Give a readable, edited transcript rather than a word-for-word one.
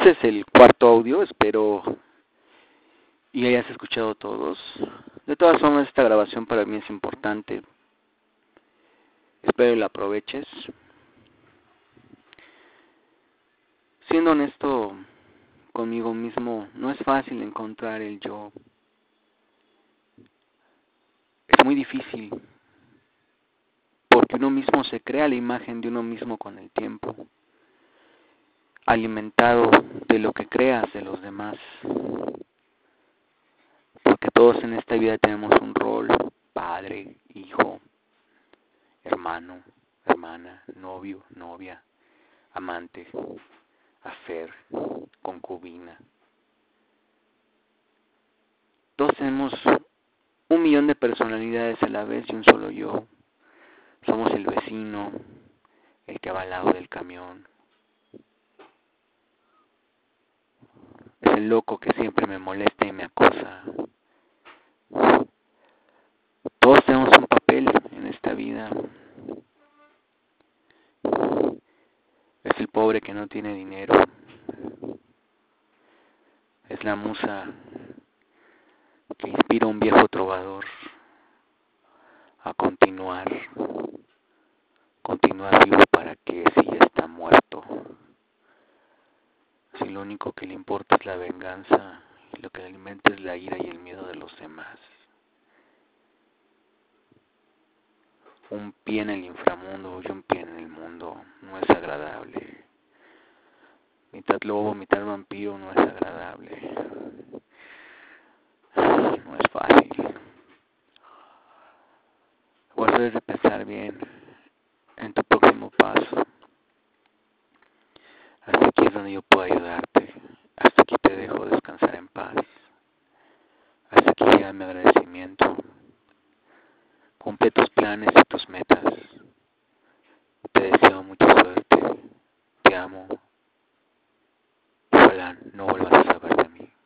Este es el cuarto audio, espero y hayas escuchado todos. De todas formas, esta grabación para mí es importante. Espero la aproveches. Siendo honesto conmigo mismo, no es fácil encontrar el yo. Es muy difícil, porque uno mismo se crea la imagen de uno mismo con el tiempo, alimentado de lo que creas de los demás. Porque todos en esta vida tenemos un rol: padre, hijo, hermano, hermana, novio, novia, amante, afer, concubina. Todos tenemos 1.000.000 de personalidades a la vez y un solo yo. Somos el vecino, el que va al lado del camión. Es el loco que siempre me molesta y me acosa. Todos tenemos un papel en esta vida. Es el pobre que no tiene dinero. Es la musa que inspira a un viejo trovador a continuar vivo para que si ya está muerto. Si lo único que le importa es la venganza y lo que le alimenta es la ira y el miedo de los demás. Un pie en el inframundo y un pie en el mundo no es agradable. Mitad lobo, mitad vampiro no es agradable. No es fácil. Por eso debes de pensar bien en tu próximo paso. Hasta aquí es donde yo puedo ayudarte. Hasta aquí te dejo descansar en paz. Hasta aquí llega mi agradecimiento. Cumple tus planes y tus metas. Te deseo mucha suerte. Te amo. Ojalá no vuelvas a saber de mí.